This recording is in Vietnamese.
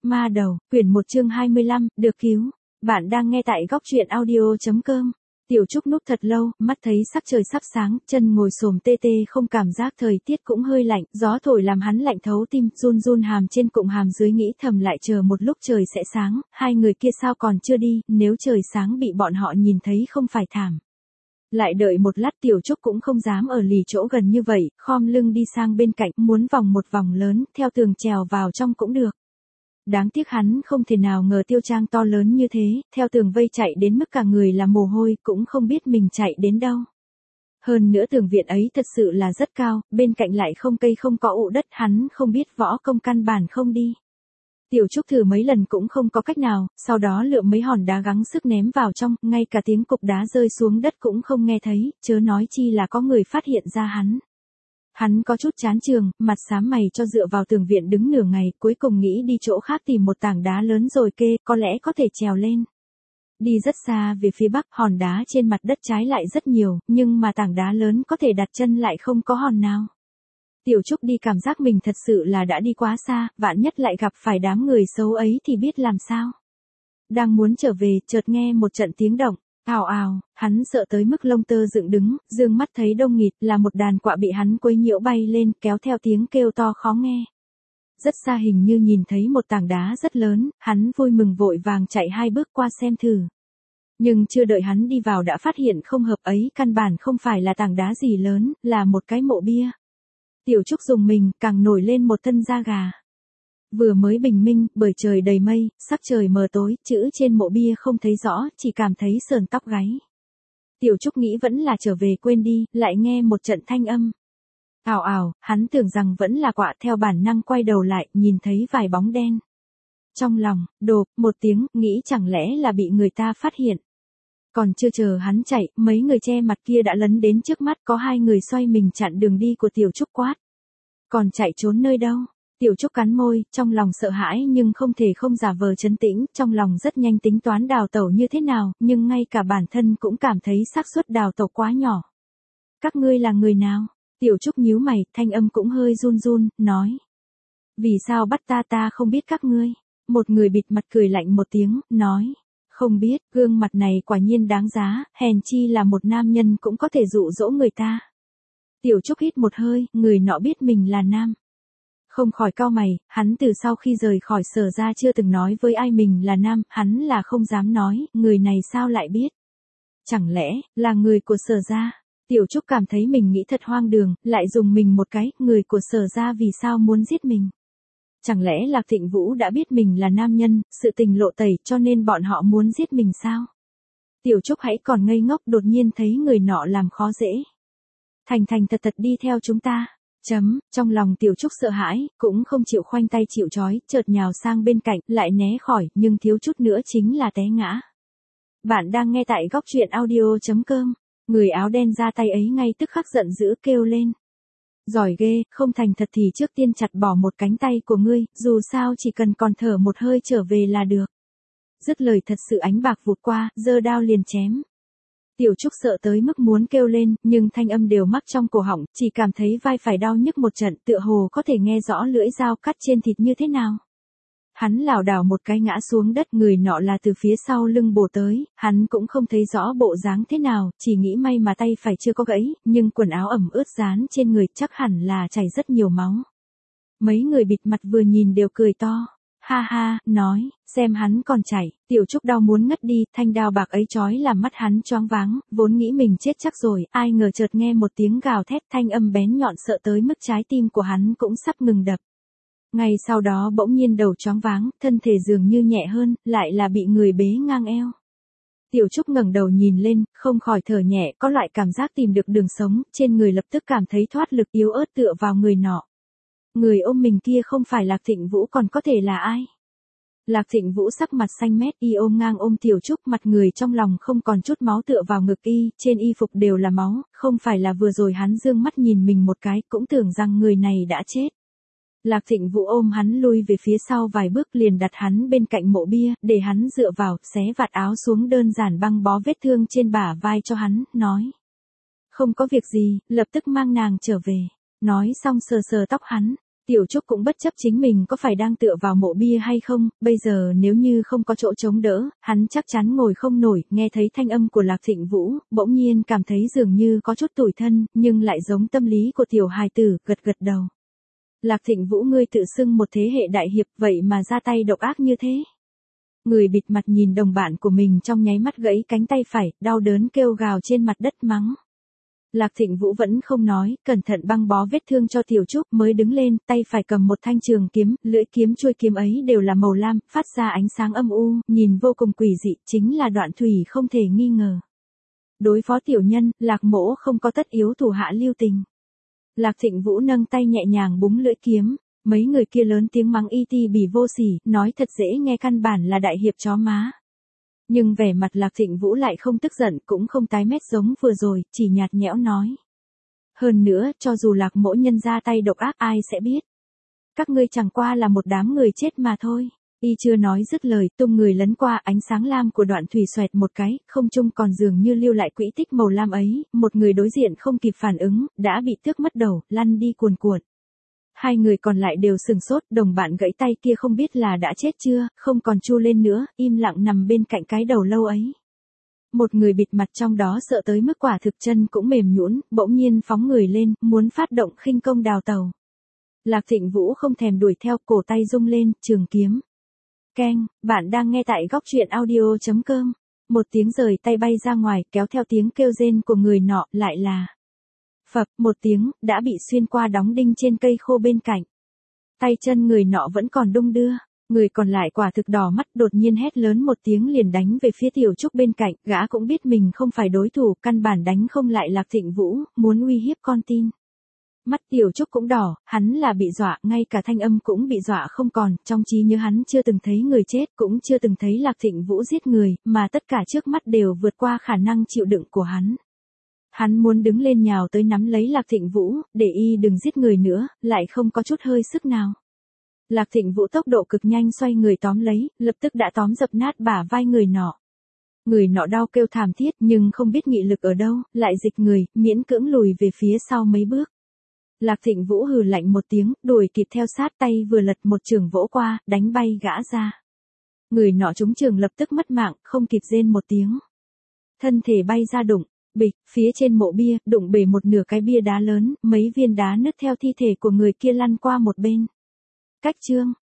Ma đầu, quyển 1 chương 25, được cứu. Bạn đang nghe tại góc truyện audio.com. Tiểu Trúc núp thật lâu, mắt thấy sắc trời sắp sáng, chân ngồi xổm tê tê không cảm giác thời tiết cũng hơi lạnh, gió thổi làm hắn lạnh thấu tim, run run hàm trên cụm hàm dưới nghĩ thầm lại chờ một lúc trời sẽ sáng, hai người kia sao còn chưa đi, nếu trời sáng bị bọn họ nhìn thấy không phải thảm. Lại đợi một lát Tiểu Trúc cũng không dám ở lì chỗ gần như vậy, khom lưng đi sang bên cạnh, muốn vòng một vòng lớn, theo tường trèo vào trong cũng được. Đáng tiếc hắn không thể nào ngờ Tiêu Trang to lớn như thế, theo tường vây chạy đến mức cả người là mồ hôi, cũng không biết mình chạy đến đâu. Hơn nữa tường viện ấy thật sự là rất cao, bên cạnh lại không cây không có ụ đất, hắn không biết võ công căn bản không đi. Tiểu Trúc thử mấy lần cũng không có cách nào, sau đó lượm mấy hòn đá gắng sức ném vào trong, ngay cả tiếng cục đá rơi xuống đất cũng không nghe thấy, chớ nói chi là có người phát hiện ra hắn. Hắn có chút chán trường, mặt xám mày cho dựa vào tường viện đứng nửa ngày, cuối cùng nghĩ đi chỗ khác tìm một tảng đá lớn rồi kê, có lẽ có thể trèo lên. Đi rất xa về phía bắc, hòn đá trên mặt đất trái lại rất nhiều, nhưng mà tảng đá lớn có thể đặt chân lại không có hòn nào. Tiểu Trúc đi cảm giác mình thật sự là đã đi quá xa, vạn nhất lại gặp phải đám người xấu ấy thì biết làm sao. Đang muốn trở về, chợt nghe một trận tiếng động. Ào ào, hắn sợ tới mức lông tơ dựng đứng, dương mắt thấy đông nghịt là một đàn quạ bị hắn quấy nhiễu bay lên, kéo theo tiếng kêu to khó nghe. Rất xa hình như nhìn thấy một tảng đá rất lớn, hắn vui mừng vội vàng chạy 2 bước qua xem thử. Nhưng chưa đợi hắn đi vào đã phát hiện không hợp ấy, căn bản không phải là tảng đá gì lớn, là một cái mộ bia. Tiểu Trúc dùng mình, càng nổi lên một thân da gà. Vừa mới bình minh, bởi trời đầy mây, sắc trời mờ tối, chữ trên mộ bia không thấy rõ, chỉ cảm thấy sờn tóc gáy. Tiểu Trúc nghĩ vẫn là trở về quên đi, lại nghe một trận thanh âm. Ào ào, hắn tưởng rằng vẫn là quạ, theo bản năng quay đầu lại, nhìn thấy vài bóng đen. Trong lòng, đột, một tiếng, nghĩ chẳng lẽ là bị người ta phát hiện. Còn chưa chờ hắn chạy, mấy người che mặt kia đã lấn đến trước mắt, có 2 người xoay mình chặn đường đi của Tiểu Trúc quát. Còn chạy trốn nơi đâu? Tiểu Trúc cắn môi, trong lòng sợ hãi nhưng không thể không giả vờ trấn tĩnh, trong lòng rất nhanh tính toán đào tẩu như thế nào, nhưng ngay cả bản thân cũng cảm thấy xác suất đào tẩu quá nhỏ. Các ngươi là người nào? Tiểu Trúc nhíu mày, thanh âm cũng hơi run run, nói. Vì sao bắt ta không biết các ngươi? Một người bịt mặt cười lạnh một tiếng, nói. Không biết, gương mặt này quả nhiên đáng giá, hèn chi là một nam nhân cũng có thể dụ dỗ người ta. Tiểu Trúc hít một hơi, người nọ biết mình là nam. Không khỏi cau mày, hắn từ sau khi rời khỏi Sở ra chưa từng nói với ai mình là nam, hắn là không dám nói, người này sao lại biết. Chẳng lẽ, là người của Sở ra? Tiểu Trúc cảm thấy mình nghĩ thật hoang đường, lại dùng mình một cái, người của Sở ra vì sao muốn giết mình? Chẳng lẽ Lạc Thịnh Vũ đã biết mình là nam nhân, sự tình lộ tẩy cho nên bọn họ muốn giết mình sao? Tiểu Trúc hãy còn ngây ngốc, đột nhiên thấy người nọ làm khó dễ. Thành thật đi theo chúng ta. Trong lòng Tiểu Trúc sợ hãi, cũng không chịu khoanh tay chịu trói, chợt nhào sang bên cạnh, lại né khỏi, nhưng thiếu chút nữa chính là té ngã. Bạn đang nghe tại góc truyện audio.com. Người áo đen ra tay ấy ngay tức khắc giận dữ kêu lên. Giỏi ghê, không thành thật thì trước tiên chặt bỏ một cánh tay của ngươi, dù sao chỉ cần còn thở một hơi trở về là được. Dứt lời thật sự ánh bạc vụt qua, giơ đao liền chém. Tiểu Trúc sợ tới mức muốn kêu lên, nhưng thanh âm đều mắc trong cổ họng, chỉ cảm thấy vai phải đau nhức một trận, tựa hồ có thể nghe rõ lưỡi dao cắt trên thịt như thế nào. Hắn lảo đảo một cái ngã xuống đất, người nọ là từ phía sau lưng bổ tới, hắn cũng không thấy rõ bộ dáng thế nào, chỉ nghĩ may mà tay phải chưa có gãy, nhưng quần áo ẩm ướt dán trên người chắc hẳn là chảy rất nhiều máu. Mấy người bịt mặt vừa nhìn đều cười to. Ha ha, nói, xem hắn còn chảy, Tiểu Trúc đau muốn ngất đi, thanh đao bạc ấy chói làm mắt hắn choáng váng, vốn nghĩ mình chết chắc rồi, ai ngờ chợt nghe một tiếng gào thét, thanh âm bén nhọn sợ tới mức trái tim của hắn cũng sắp ngừng đập. Ngay sau đó bỗng nhiên đầu choáng váng, thân thể dường như nhẹ hơn, lại là bị người bế ngang eo. Tiểu Trúc ngẩng đầu nhìn lên, không khỏi thở nhẹ, có loại cảm giác tìm được đường sống, trên người lập tức cảm thấy thoát lực, yếu ớt tựa vào người nọ. Người ôm mình kia không phải Lạc Thịnh Vũ còn có thể là ai? Lạc Thịnh Vũ sắc mặt xanh mét, y ôm ngang ôm Tiểu Trúc, mặt người trong lòng không còn chút máu tựa vào ngực y, trên y phục đều là máu, không phải là vừa rồi hắn dương mắt nhìn mình một cái, cũng tưởng rằng người này đã chết. Lạc Thịnh Vũ ôm hắn lui về phía sau vài bước, liền đặt hắn bên cạnh mộ bia, để hắn dựa vào, xé vạt áo xuống, đơn giản băng bó vết thương trên bả vai cho hắn, nói. Không có việc gì, lập tức mang nàng trở về. Nói xong sờ sờ tóc hắn. Tiểu Trúc cũng bất chấp chính mình có phải đang tựa vào mộ bia hay không, bây giờ nếu như không có chỗ chống đỡ, hắn chắc chắn ngồi không nổi, nghe thấy thanh âm của Lạc Thịnh Vũ, bỗng nhiên cảm thấy dường như có chút tủi thân, nhưng lại giống tâm lý của tiểu hài tử, gật gật đầu. Lạc Thịnh Vũ, ngươi tự xưng một thế hệ đại hiệp, vậy mà ra tay độc ác như thế. Người bịt mặt nhìn đồng bạn của mình trong nháy mắt gãy cánh tay phải, đau đớn kêu gào trên mặt đất mắng. Lạc Thịnh Vũ vẫn không nói, cẩn thận băng bó vết thương cho Tiểu Trúc mới đứng lên, tay phải cầm một thanh trường kiếm, lưỡi kiếm chuôi kiếm ấy đều là màu lam, phát ra ánh sáng âm u, nhìn vô cùng quỷ dị, chính là Đoạn Thủy không thể nghi ngờ. Đối phó tiểu nhân, Lạc Mỗ không có tất yếu thủ hạ lưu tình. Lạc Thịnh Vũ nâng tay nhẹ nhàng búng lưỡi kiếm, mấy người kia lớn tiếng mắng y ti bỉ vô sỉ, nói thật dễ nghe, căn bản là đại hiệp chó má. Nhưng vẻ mặt Lạc Thịnh Vũ lại không tức giận, cũng không tái mét giống vừa rồi, chỉ nhạt nhẽo nói. Hơn nữa, cho dù Lạc Mỗ nhân ra tay độc ác ai sẽ biết. Các ngươi chẳng qua là một đám người chết mà thôi. Y chưa nói dứt lời, tung người lấn qua, ánh sáng lam của Đoạn Thủy xoẹt một cái, không trung còn dường như lưu lại quỹ tích màu lam ấy, một người đối diện không kịp phản ứng, đã bị tước mất đầu, lăn đi cuồn cuộn. Hai người còn lại đều sừng sốt, đồng bạn gãy tay kia không biết là đã chết chưa, không còn chu lên nữa, im lặng nằm bên cạnh cái đầu lâu ấy. Một người bịt mặt trong đó sợ tới mức quả thực chân cũng mềm nhũn, bỗng nhiên phóng người lên, muốn phát động khinh công đào tàu. Lạc Thịnh Vũ không thèm đuổi theo, cổ tay rung lên, trường kiếm. Keng, bạn đang nghe tại góc truyện audio.com. Một tiếng rời tay bay ra ngoài, kéo theo tiếng kêu rên của người nọ, lại là phập, một tiếng, đã bị xuyên qua đóng đinh trên cây khô bên cạnh. Tay chân người nọ vẫn còn đung đưa, người còn lại quả thực đỏ mắt, đột nhiên hét lớn một tiếng liền đánh về phía Tiểu Trúc bên cạnh, gã cũng biết mình không phải đối thủ, căn bản đánh không lại Lạc Thịnh Vũ, muốn uy hiếp con tin. Mắt Tiểu Trúc cũng đỏ, hắn là bị dọa, ngay cả thanh âm cũng bị dọa không còn, trong trí nhớ hắn chưa từng thấy người chết, cũng chưa từng thấy Lạc Thịnh Vũ giết người, mà tất cả trước mắt đều vượt qua khả năng chịu đựng của hắn. Hắn muốn đứng lên nhào tới nắm lấy Lạc Thịnh Vũ, để y đừng giết người nữa, lại không có chút hơi sức nào. Lạc Thịnh Vũ tốc độ cực nhanh xoay người tóm lấy, lập tức đã tóm dập nát bả vai người nọ. Người nọ đau kêu thảm thiết nhưng không biết nghị lực ở đâu, lại dịch người, miễn cưỡng lùi về phía sau mấy bước. Lạc Thịnh Vũ hừ lạnh một tiếng, đuổi kịp theo sát, tay vừa lật một trường vỗ qua, đánh bay gã ra. Người nọ trúng trường lập tức mất mạng, không kịp rên một tiếng. Thân thể bay ra đụng, bịch, phía trên mộ bia, đụng bể một nửa cái bia đá lớn, mấy viên đá nứt theo thi thể của người kia lăn qua một bên. Cách chương,